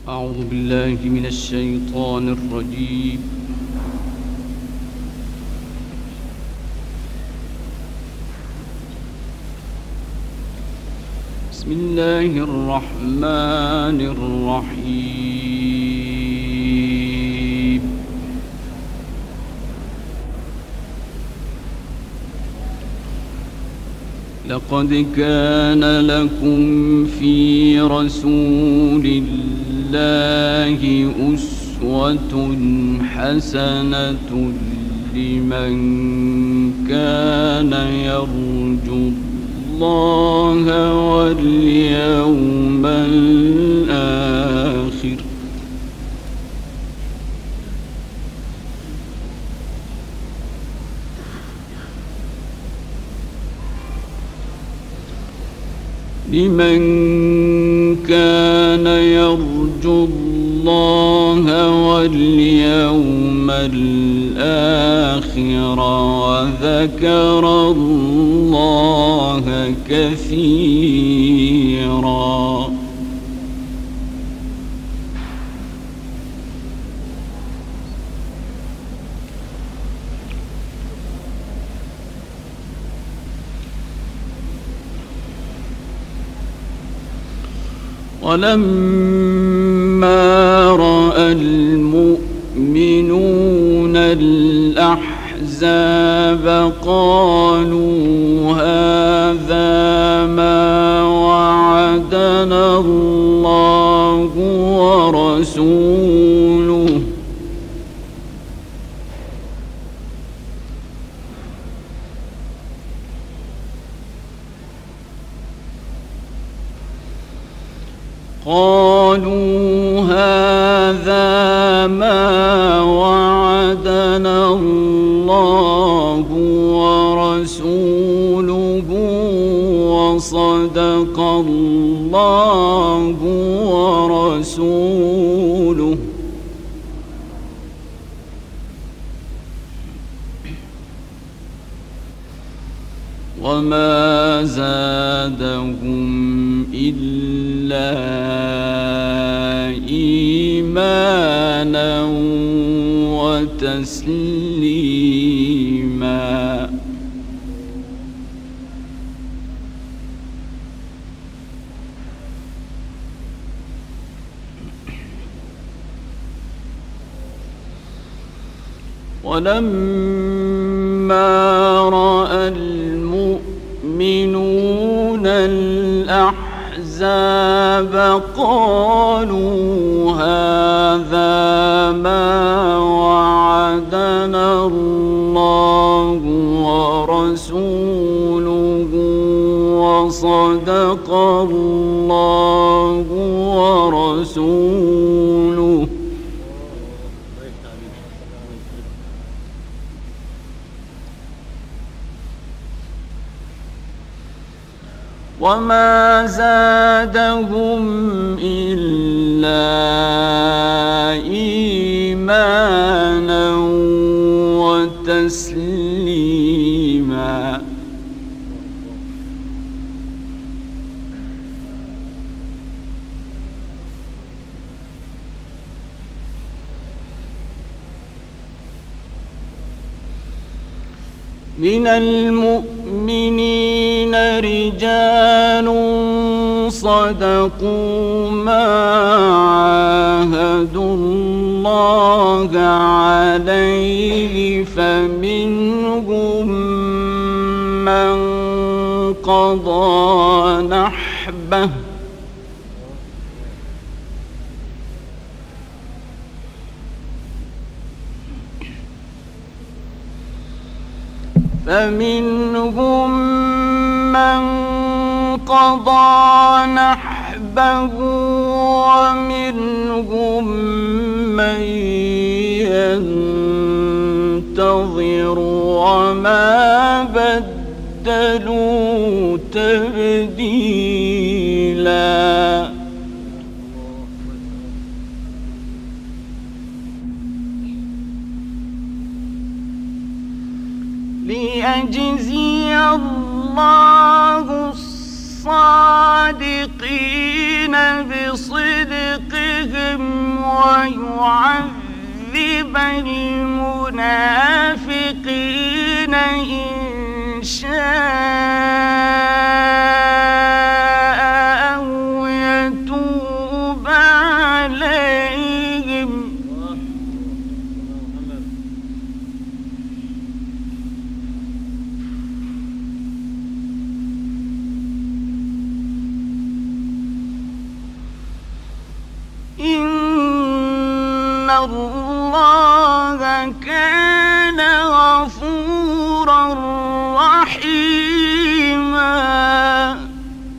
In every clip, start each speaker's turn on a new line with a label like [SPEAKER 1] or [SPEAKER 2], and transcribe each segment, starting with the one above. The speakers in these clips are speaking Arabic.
[SPEAKER 1] أعوذ بالله من الشيطان الرجيم. بسم الله الرحمن الرحيم. لقد كان لكم في رسول الله أسوة حسنة لمن كان يرجو الله واليوم الآخر وذكر الله كثيرا. ولما رأى المؤمنون الأحزاب قالوا هذا ما وعدنا الله ورسوله وصدق الله ورسوله. وما زادهم إلا إيمانا وتسليما. ولما رأى المؤمنون الأحزاب قالوا هذا ما وعدنا الله ورسوله وصدق الله ورسوله. وما زادهم إلا إيمانا وتسليما. من المؤمنين رجال صدقوا ما عاهدوا الله عليه فمنهم من قضى نحبه ومنهم من ينتظر وما بدلوا تبديلا. ليجزي الله
[SPEAKER 2] الصادقين بصدقهم ويعذب المنافقين إن شاء أو يتوب عليهم. إن الله كان غفورا رحيما.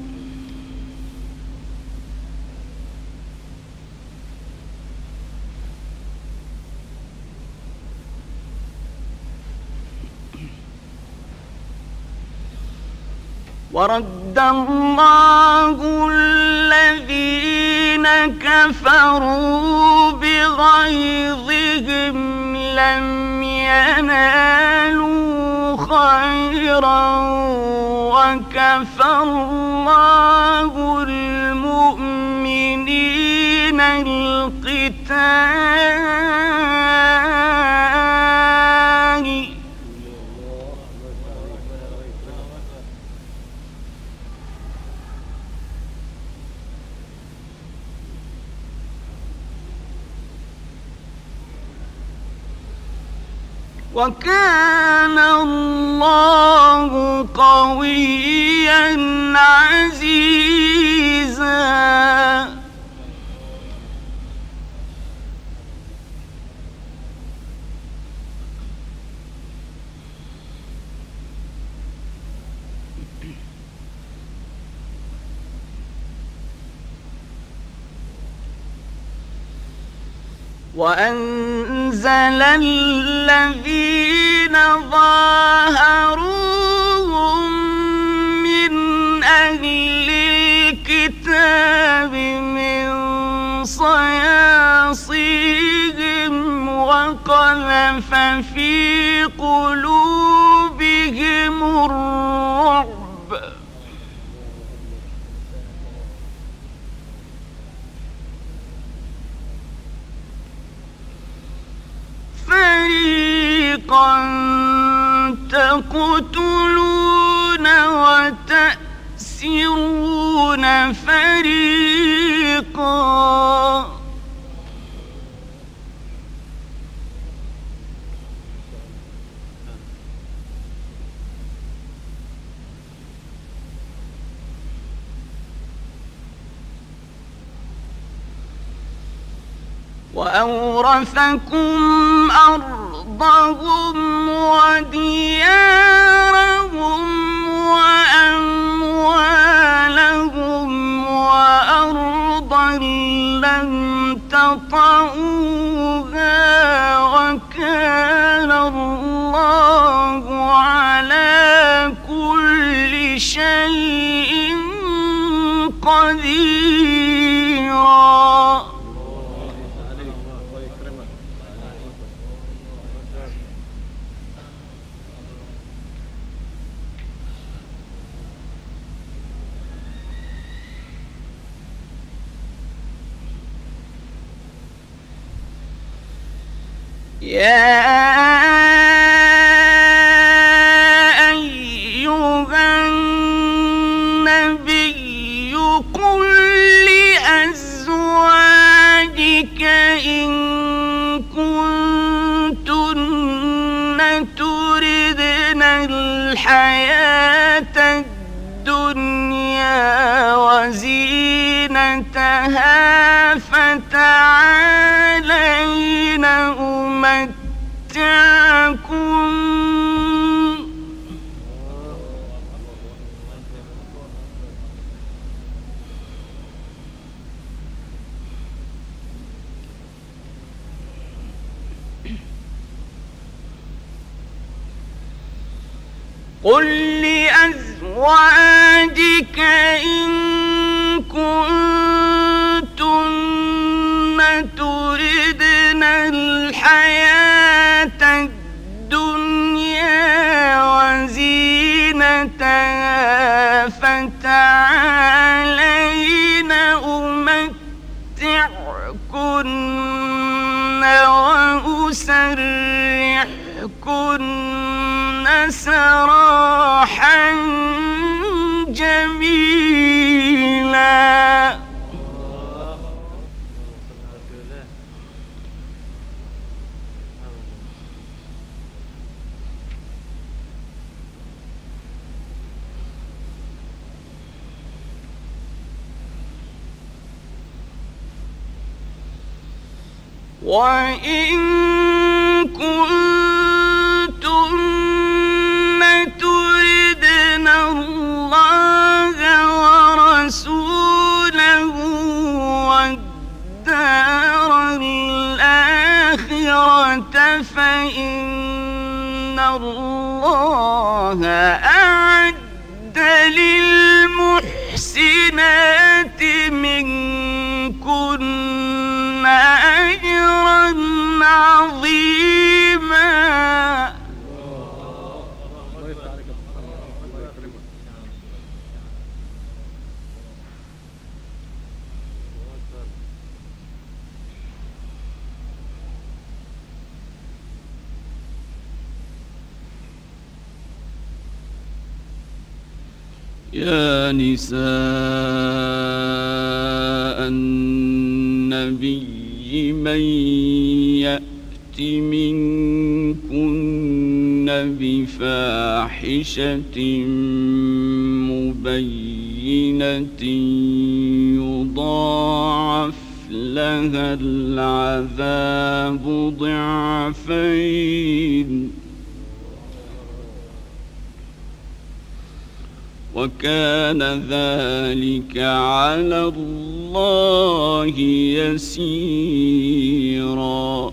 [SPEAKER 2] ورد الله الذين كفروا بغيظهم لم ينالوا خيرا وكفى الله المؤمنين القتال. وكان الله قويا عزيزا. وأنزل الذين ظاهروهم من أهل الكتاب من صياصيهم وقذف في قلوبهم الرعب فريقا تقتلون وتأسرون فريقا. وأورثكم أرضهم وديارهم وأموالهم وأرضا لم تطئوها وكان الله على كل شيء قديرا. يا أيها النبي قل لأزواجك إن كنتن تردن الحياة الدنيا وزينتها فتعالين أمتعكم قل لأزواجك إن كنتن تردن الحياة الدنيا وزينتها فتعالين وأسرحكن سراحا جميلا. وإن كنتن تردن الله ورسوله والدار الآخرة فإن الله أعد للمحسنات منكن أجرا عظيما.
[SPEAKER 1] يا نساء النبي من يأت منكن بفاحشة مبينة يضاعف لها العذاب ضعفين وكان ذلك على الله يسيرا.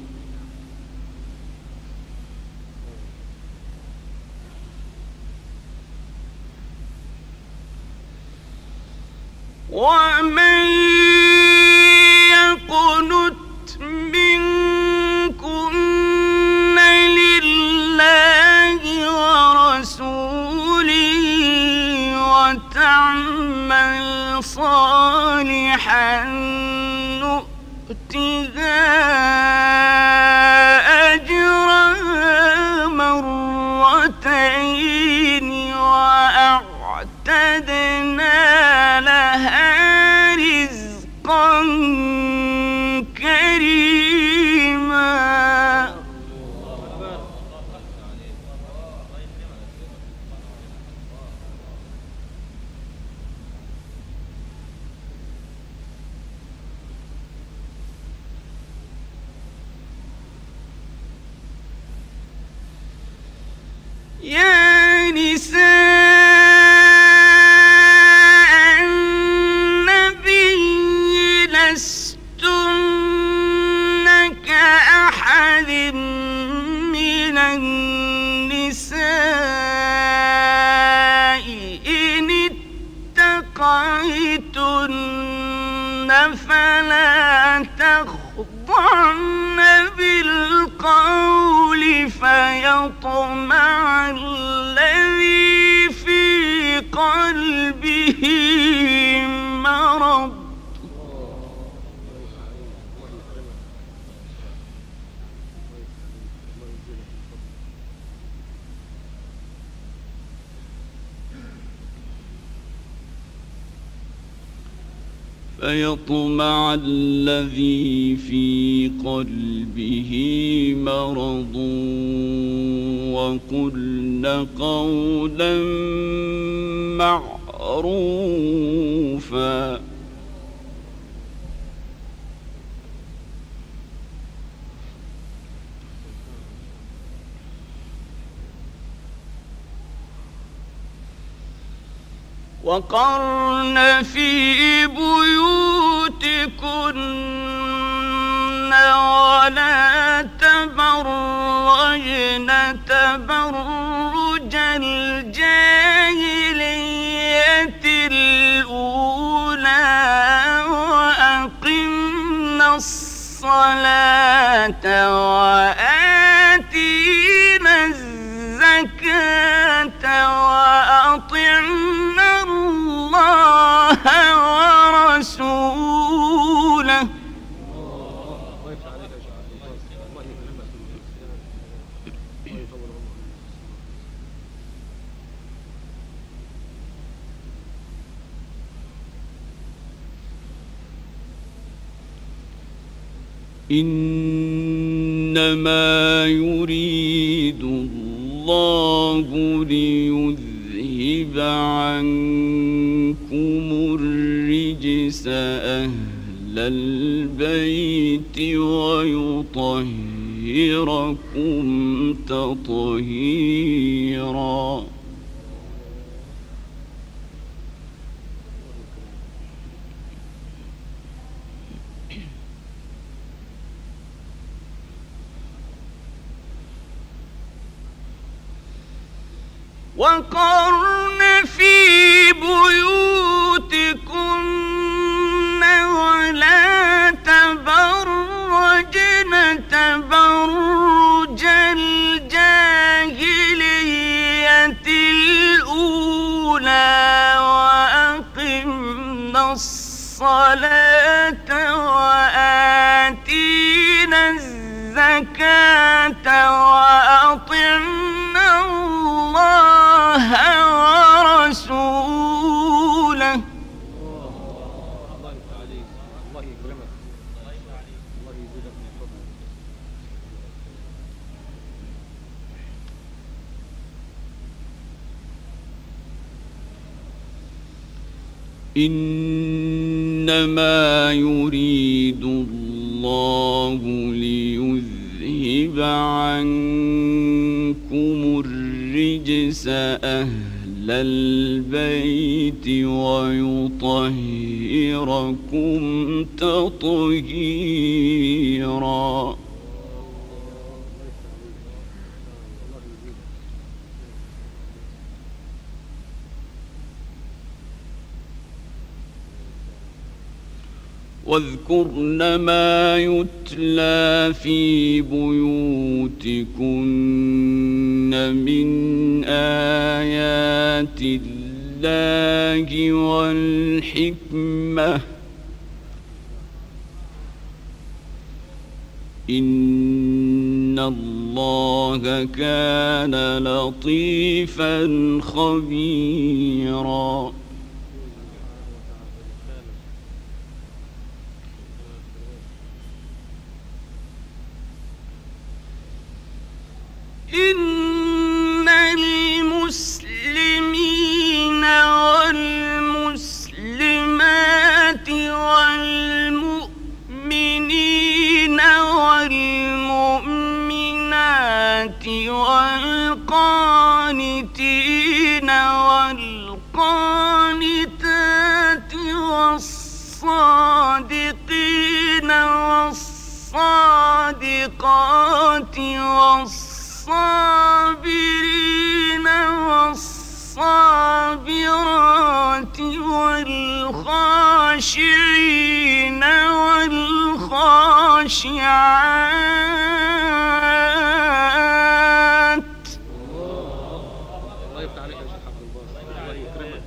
[SPEAKER 2] ومن يقنت منكن لله ورسوله وتعمل صالحا نؤتها أجرها مرتين وأعتدنا لها رزقا كريما. يا نساء النبي لستن كأحد من النساء إن اتقيتن فلا تخضعن بالقول فيطمع الذي في قلبه مرض
[SPEAKER 1] فيطمع الذي في قلبه مرض وقلن قولا معروفا.
[SPEAKER 2] وقرن في بيوتكن ولا تبرجن تبرج الجاهلية الأولى وأقمنا الصلاة وآتينا الزكاة وأطعنا الله ورسوله
[SPEAKER 1] إنما يريد الله ليذهب عنكم الرجس أهل البيت ويطهركم تطهيرا.
[SPEAKER 2] وقرن في بيوتكن ولا تبرجن تبرج الجاهلية الأولى وأقمنا الصلاة وآتينا الزكاة وأطعنا الله ورسوله.
[SPEAKER 1] إنما يريد الله ليذهب عنكم الرجس أهل البيت ويطهركم تطهيرا. واذكرن ما يتلى في بيوتكن من آيات الله والحكمة إن الله كان لطيفا خبيرا.
[SPEAKER 2] إن المسلمين والمسلمات والمؤمنين والمؤمنات والقانتين والقانتات والصادقين والصادقات والصابرين والصابرات والخاشعين والخاشعات.
[SPEAKER 3] الله يفتح عليك يا شيخ عبد الباسط. الله يكرمك.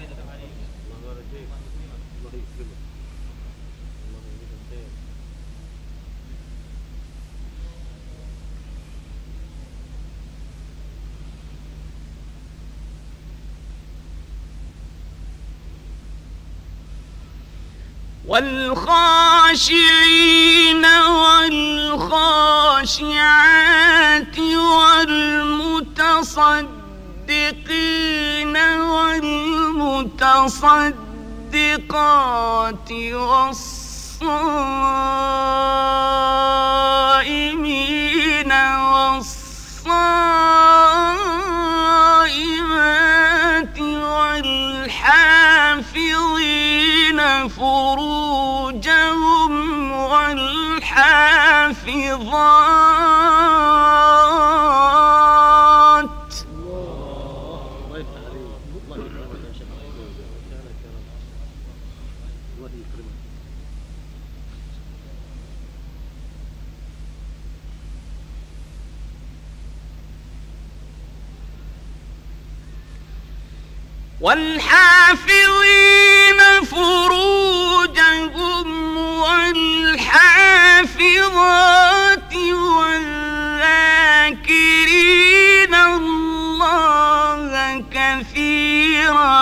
[SPEAKER 2] والخاشعين والخاشعات والمتصدقين والمتصدقات والصائمين والصائمات والحافظين فروجهم والحافظات.
[SPEAKER 3] الله يفتح عليك. الله يكرمك يا شيخ عبد الباسط. الله يكرمك.
[SPEAKER 2] والحافظين فروجهم والحافظات والذاكرين الله كثيرا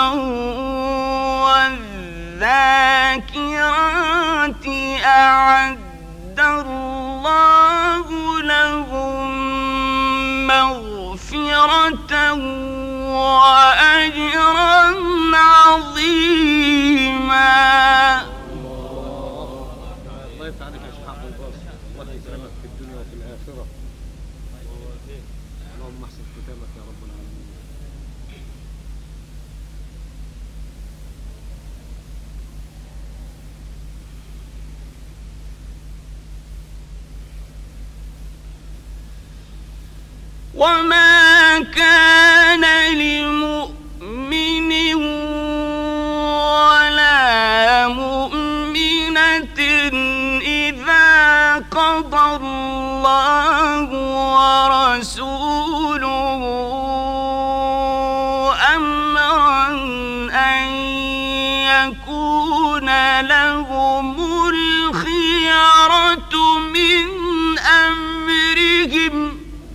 [SPEAKER 2] والذاكرات أعد الله لهم مغفرة وأجرا عظيما.
[SPEAKER 3] الله يفتح عليك يا شيخ عبد الباسط، الله يكرمك في الدنيا وفي الآخرة. اللهم احسن ختامك يا رب العالمين.
[SPEAKER 2] وما كان لمؤمن ولا مؤمنة إذا قضى الله ورسوله أمرا أن يكون لهم الخيرة من أمرهم.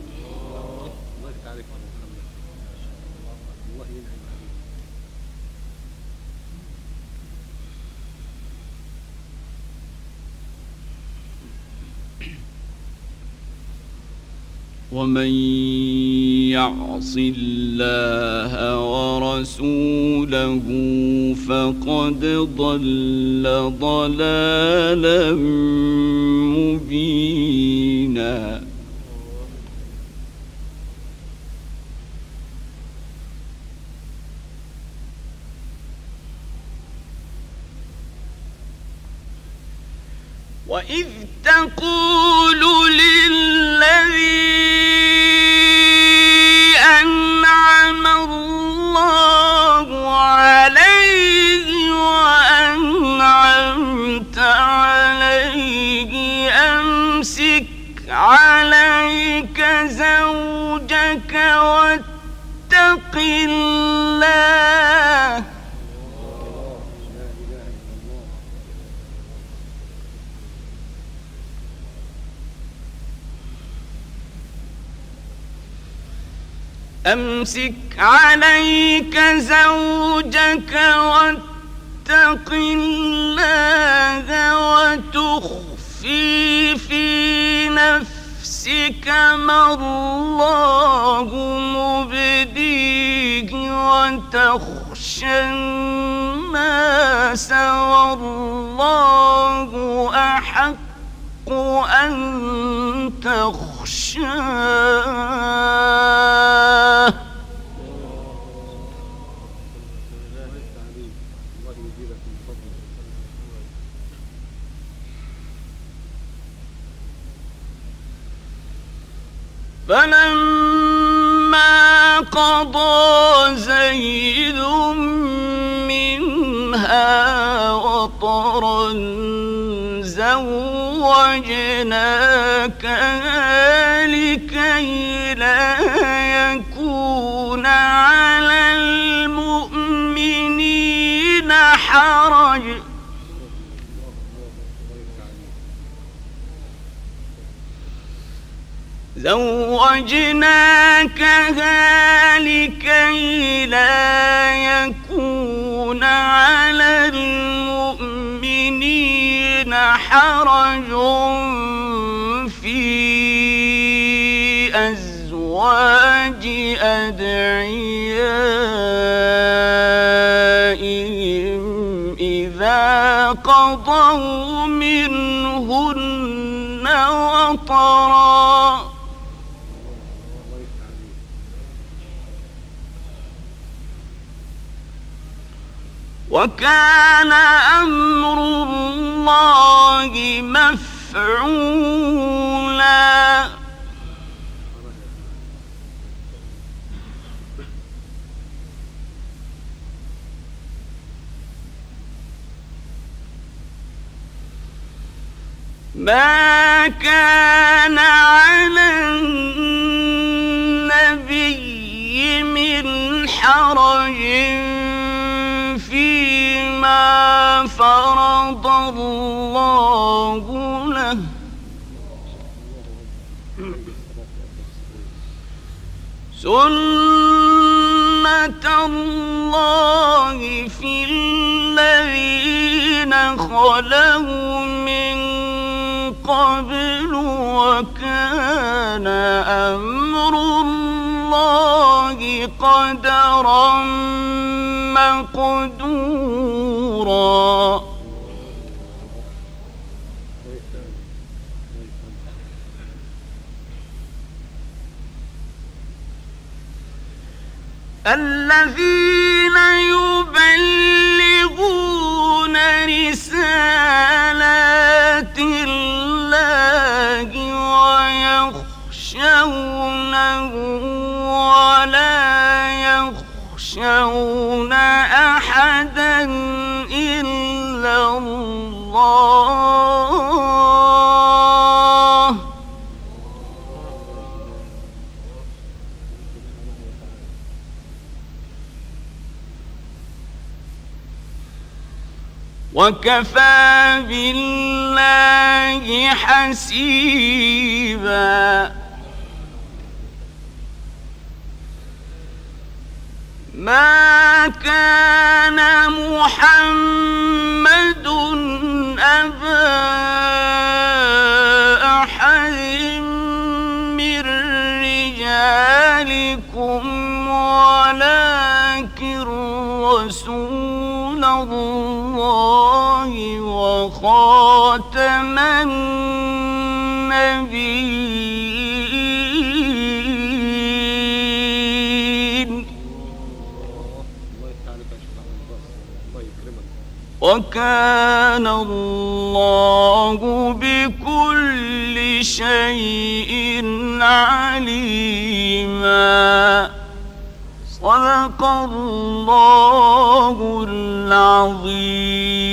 [SPEAKER 1] ومن يعص الله ورسوله فقد ضل ضلالا مبينا.
[SPEAKER 2] وإذ تقول للذي أنعم الله عليه وأنعمت عليه أمسك عليك زوجك واتق الله أمسك عليك زوجك واتق الله وتخفي في نفسك ما الله مبديه وتخشى الناس والله أحق أن تخشاه. فلما قضى زيد منها وطرا زوجناكها لكي لا يكون على المؤمنين حرج لكي لا يكون على المؤمنين حرج في أزواج أدعيائهم إذا قضوا منهن وطرا وكان أمر الله مفعولا. ما كان على النبي من حرج فيما فرض الله له سنة الله في الذين خلوا من قبل وكان أمر الله قدرا مقدورا. الذين يبلغون رسالات الله ويخشونه ولا يخشون أحدا إلا الله وكفى بالله حسيبا. ما كان محمد أبا أحد من رجالكم ولكن رسول الله وخاتم النبيين وكان الله بكل شيء عليما. صدق الله العظيم.